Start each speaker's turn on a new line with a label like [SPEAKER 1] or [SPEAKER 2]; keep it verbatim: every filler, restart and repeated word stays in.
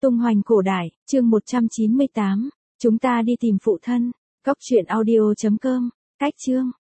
[SPEAKER 1] Tung hoành cổ đại, chương một trăm chín mươi tám. Chúng ta đi tìm phụ thân. Cốc truyện audio chấm com. Cách chương.